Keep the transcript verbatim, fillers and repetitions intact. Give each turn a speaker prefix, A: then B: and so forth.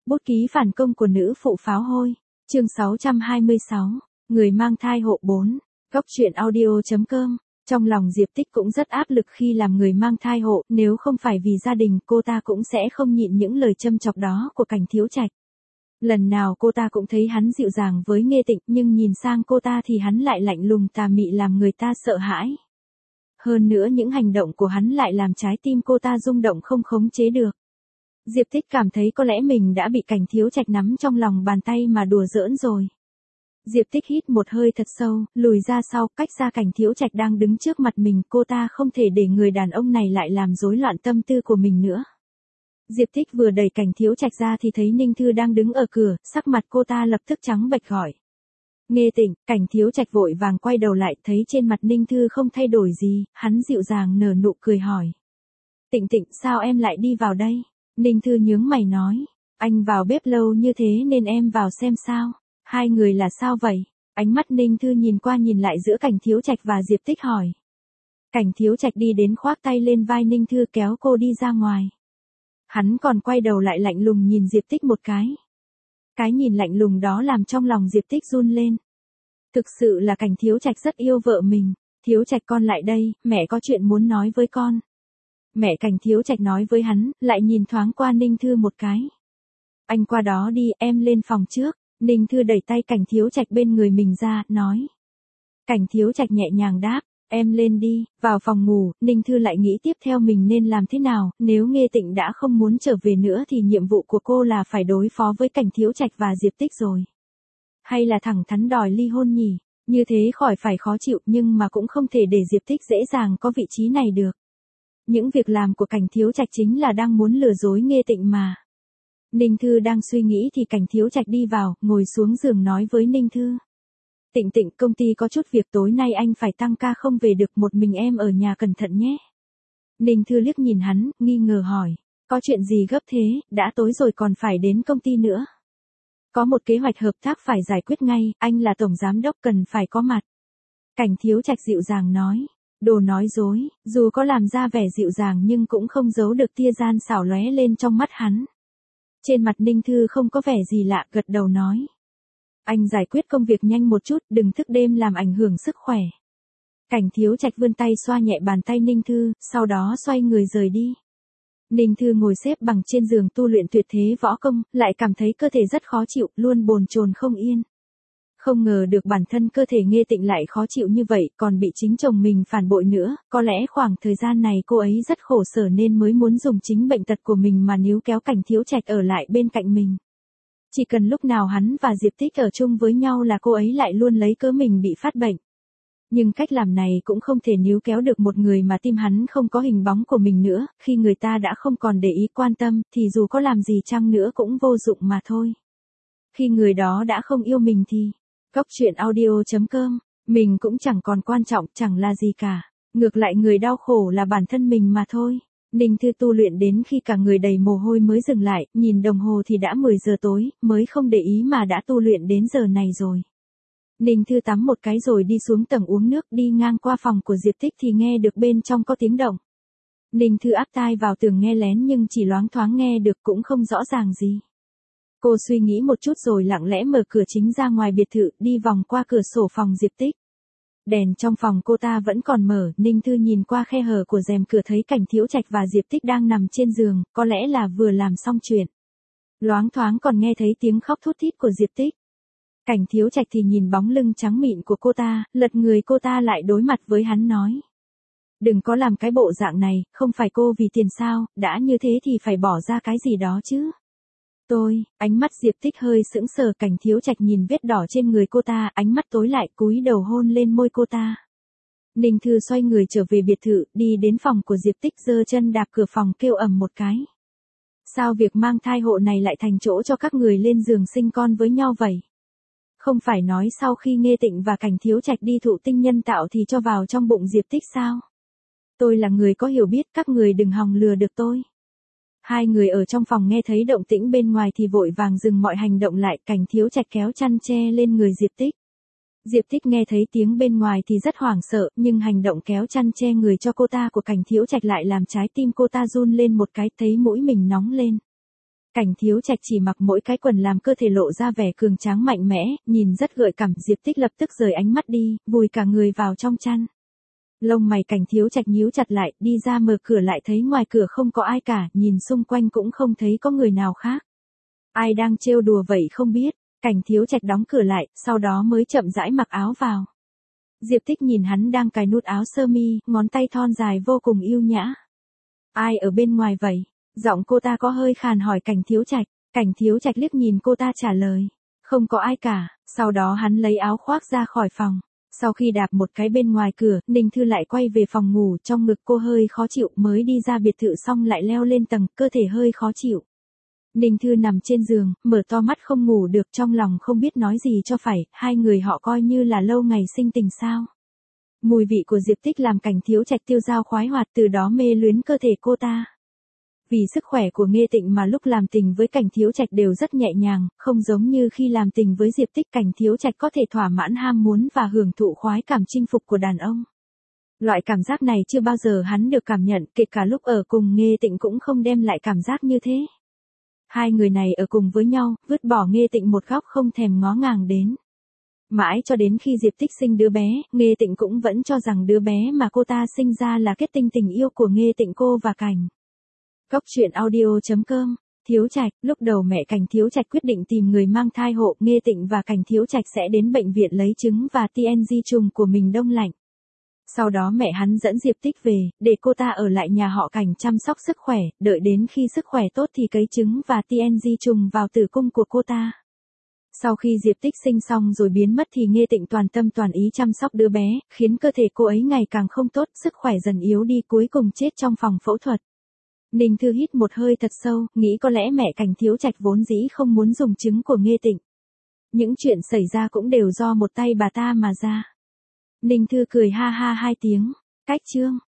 A: Bút ký phản công của nữ phụ pháo hôi. Chương sáu trăm hai mươi sáu. Người mang thai hộ bốn. Góc truyện audio chấm com. Trong lòng Diệp Tích cũng rất áp lực khi làm người mang thai hộ, nếu không phải vì gia đình, cô ta cũng sẽ không nhịn những lời châm chọc đó của Cảnh Thiếu Trạch. Lần nào cô ta cũng thấy hắn dịu dàng với Nghê Tịnh, nhưng nhìn sang cô ta thì hắn lại lạnh lùng tà mị làm người ta sợ hãi. Hơn nữa những hành động của hắn lại làm trái tim cô ta rung động không khống chế được. Diệp Tích cảm thấy có lẽ mình đã bị Cảnh Thiếu Trạch nắm trong lòng bàn tay mà đùa giỡn rồi. Diệp Tích hít một hơi thật sâu, lùi ra sau, cách xa Cảnh Thiếu Trạch đang đứng trước mặt mình, cô ta không thể để người đàn ông này lại làm rối loạn tâm tư của mình nữa. Diệp Tích vừa đẩy Cảnh Thiếu Trạch ra thì thấy Ninh Thư đang đứng ở cửa, sắc mặt cô ta lập tức trắng bệch gọi. Nghê Tịnh. Cảnh Thiếu Trạch vội vàng quay đầu lại, thấy trên mặt Ninh Thư không thay đổi gì, hắn dịu dàng nở nụ cười hỏi. Tịnh Tịnh, sao em lại đi vào đây? Ninh Thư nhướng mày nói. Anh vào bếp lâu như thế nên em vào xem sao. Hai người là sao vậy? Ánh mắt Ninh Thư nhìn qua nhìn lại giữa Cảnh Thiếu Trạch và Diệp Tích hỏi. Cảnh Thiếu Trạch đi đến khoác tay lên vai Ninh Thư kéo cô đi ra ngoài. Hắn còn quay đầu lại lạnh lùng nhìn Diệp Tích một cái. Cái nhìn lạnh lùng đó làm trong lòng Diệp Tích run lên. Thực sự là Cảnh Thiếu Trạch rất yêu vợ mình. Thiếu Trạch, con lại đây, mẹ có chuyện muốn nói với con. Mẹ Cảnh Thiếu Trạch nói với hắn, lại nhìn thoáng qua Ninh Thư một cái. Anh qua đó đi, em lên phòng trước. Ninh Thư đẩy tay Cảnh Thiếu Trạch bên người mình ra, nói. Cảnh Thiếu Trạch nhẹ nhàng đáp, em lên đi. Vào phòng ngủ, Ninh Thư lại nghĩ tiếp theo mình nên làm thế nào, nếu Nghê Tịnh đã không muốn trở về nữa thì nhiệm vụ của cô là phải đối phó với Cảnh Thiếu Trạch và Diệp Tích rồi. Hay là thẳng thắn đòi ly hôn nhỉ, như thế khỏi phải khó chịu, nhưng mà cũng không thể để Diệp Tích dễ dàng có vị trí này được. Những việc làm của Cảnh Thiếu Trạch chính là đang muốn lừa dối Nghê Tịnh mà. Ninh Thư đang suy nghĩ thì Cảnh Thiếu Trạch đi vào, ngồi xuống giường nói với Ninh Thư. Tịnh Tịnh, công ty có chút việc, tối nay anh phải tăng ca không về được, một mình em ở nhà cẩn thận nhé. Ninh Thư liếc nhìn hắn, nghi ngờ hỏi. Có chuyện gì gấp thế, đã tối rồi còn phải đến công ty nữa. Có một kế hoạch hợp tác phải giải quyết ngay, anh là tổng giám đốc cần phải có mặt. Cảnh Thiếu Trạch dịu dàng nói. Đồ nói dối, dù có làm ra vẻ dịu dàng nhưng cũng không giấu được tia gian xảo lóe lên trong mắt hắn. Trên mặt Ninh Thư không có vẻ gì lạ, gật đầu nói. Anh giải quyết công việc nhanh một chút, đừng thức đêm làm ảnh hưởng sức khỏe. Cảnh Thiếu Trạch vươn tay xoa nhẹ bàn tay Ninh Thư, sau đó xoay người rời đi. Ninh Thư ngồi xếp bằng trên giường tu luyện tuyệt thế võ công, lại cảm thấy cơ thể rất khó chịu, luôn bồn chồn không yên. Không ngờ được bản thân cơ thể Nghê Tịnh lại khó chịu như vậy, còn bị chính chồng mình phản bội nữa, có lẽ khoảng thời gian này cô ấy rất khổ sở nên mới muốn dùng chính bệnh tật của mình mà níu kéo Cảnh Thiếu Trạch ở lại bên cạnh mình. Chỉ cần lúc nào hắn và Diệp Tích ở chung với nhau là cô ấy lại luôn lấy cớ mình bị phát bệnh. Nhưng cách làm này cũng không thể níu kéo được một người mà tim hắn không có hình bóng của mình nữa, khi người ta đã không còn để ý quan tâm, thì dù có làm gì chăng nữa cũng vô dụng mà thôi. Khi người đó đã không yêu mình thì, góc truyện audio chấm com, mình cũng chẳng còn quan trọng, chẳng là gì cả. Ngược lại người đau khổ là bản thân mình mà thôi. Ninh Thư tu luyện đến khi cả người đầy mồ hôi mới dừng lại, nhìn đồng hồ thì đã mười giờ tối, mới không để ý mà đã tu luyện đến giờ này rồi. Ninh Thư tắm một cái rồi đi xuống tầng uống nước, đi ngang qua phòng của Diệp Tích thì nghe được bên trong có tiếng động. Ninh Thư áp tai vào tường nghe lén nhưng chỉ loáng thoáng nghe được, cũng không rõ ràng gì. Cô suy nghĩ một chút rồi lặng lẽ mở cửa chính ra ngoài biệt thự, đi vòng qua cửa sổ phòng Diệp Tích. Đèn trong phòng cô ta vẫn còn mở, Ninh Thư nhìn qua khe hở của rèm cửa thấy Cảnh Thiếu Trạch và Diệp Tích đang nằm trên giường, có lẽ là vừa làm xong chuyện. Loáng thoáng còn nghe thấy tiếng khóc thút thít của Diệp Tích. Cảnh Thiếu Trạch thì nhìn bóng lưng trắng mịn của cô ta, lật người cô ta lại đối mặt với hắn nói. Đừng có làm cái bộ dạng này, không phải cô vì tiền sao, đã như thế thì phải bỏ ra cái gì đó chứ. Tôi, ánh mắt Diệp Tích hơi sững sờ, Cảnh Thiếu Trạch nhìn vết đỏ trên người cô ta, ánh mắt tối lại, cúi đầu hôn lên môi cô ta. Ninh Thư xoay người trở về biệt thự, đi đến phòng của Diệp Tích, giơ chân đạp cửa phòng kêu ầm một cái. Sao việc mang thai hộ này lại thành chỗ cho các người lên giường sinh con với nhau vậy? Không phải nói sau khi Nghê Tịnh và Cảnh Thiếu Trạch đi thụ tinh nhân tạo thì cho vào trong bụng Diệp Tích sao? Tôi là người có hiểu biết, các người đừng hòng lừa được tôi. Hai người ở trong phòng nghe thấy động tĩnh bên ngoài thì vội vàng dừng mọi hành động lại, Cảnh Thiếu Trạch kéo chăn che lên người Diệp Tích. Diệp Tích nghe thấy tiếng bên ngoài thì rất hoảng sợ, nhưng hành động kéo chăn che người cho cô ta của Cảnh Thiếu Trạch lại làm trái tim cô ta run lên một cái, thấy mũi mình nóng lên. Cảnh Thiếu Trạch chỉ mặc mỗi cái quần làm cơ thể lộ ra vẻ cường tráng mạnh mẽ, nhìn rất gợi cảm. Diệp Tích lập tức rời ánh mắt đi, vùi cả người vào trong chăn. Lông mày Cảnh Thiếu Trạch nhíu chặt lại, đi ra mở cửa lại thấy ngoài cửa không có ai cả, nhìn xung quanh cũng không thấy có người nào khác. Ai đang trêu đùa vậy không biết. Cảnh Thiếu Trạch đóng cửa lại, sau đó mới chậm rãi mặc áo vào. Diệp Tích nhìn hắn đang cài nút áo sơ mi, ngón tay thon dài vô cùng yêu nhã. Ai ở bên ngoài vậy? Giọng cô ta có hơi khàn hỏi Cảnh Thiếu Trạch. Cảnh Thiếu Trạch liếc nhìn cô ta trả lời. Không có ai cả, sau đó hắn lấy áo khoác ra khỏi phòng. Sau khi đạp một cái bên ngoài cửa, Ninh Thư lại quay về phòng ngủ, trong ngực cô hơi khó chịu, mới đi ra biệt thự xong lại leo lên tầng, cơ thể hơi khó chịu. Ninh Thư nằm trên giường, mở to mắt không ngủ được, trong lòng không biết nói gì cho phải, hai người họ coi như là lâu ngày sinh tình sao. Mùi vị của Diệp Tích làm Cảnh Thiếu Trạch tiêu dao khoái hoạt, từ đó mê luyến cơ thể cô ta. Vì sức khỏe của Nghê Tịnh mà lúc làm tình với Cảnh Thiếu Trạch đều rất nhẹ nhàng, không giống như khi làm tình với Diệp Tích. Cảnh Thiếu Trạch có thể thỏa mãn ham muốn và hưởng thụ khoái cảm chinh phục của đàn ông. Loại cảm giác này chưa bao giờ hắn được cảm nhận, kể cả lúc ở cùng Nghê Tịnh cũng không đem lại cảm giác như thế. Hai người này ở cùng với nhau, vứt bỏ Nghê Tịnh một góc không thèm ngó ngàng đến. Mãi cho đến khi Diệp Tích sinh đứa bé, Nghê Tịnh cũng vẫn cho rằng đứa bé mà cô ta sinh ra là kết tinh tình yêu của Nghê Tịnh cô và Cảnh. Cốc truyện audio chấm com. Thiếu Trạch, lúc đầu mẹ Cảnh Thiếu Trạch quyết định tìm người mang thai hộ, Nghê Tịnh và Cảnh Thiếu Trạch sẽ đến bệnh viện lấy trứng và tê en giê trùng của mình đông lạnh. Sau đó mẹ hắn dẫn Diệp Tích về, để cô ta ở lại nhà họ Cảnh chăm sóc sức khỏe, đợi đến khi sức khỏe tốt thì cấy trứng và tê en giê trùng vào tử cung của cô ta. Sau khi Diệp Tích sinh xong rồi biến mất thì Nghê Tịnh toàn tâm toàn ý chăm sóc đứa bé, khiến cơ thể cô ấy ngày càng không tốt, sức khỏe dần yếu đi, cuối cùng chết trong phòng phẫu thuật. Ninh Thư hít một hơi thật sâu, nghĩ có lẽ mẹ Cảnh Thiếu Trạch vốn dĩ không muốn dùng trứng của Nghê Tịnh. Những chuyện xảy ra cũng đều do một tay bà ta mà ra. Ninh Thư cười ha ha hai tiếng. Cách chương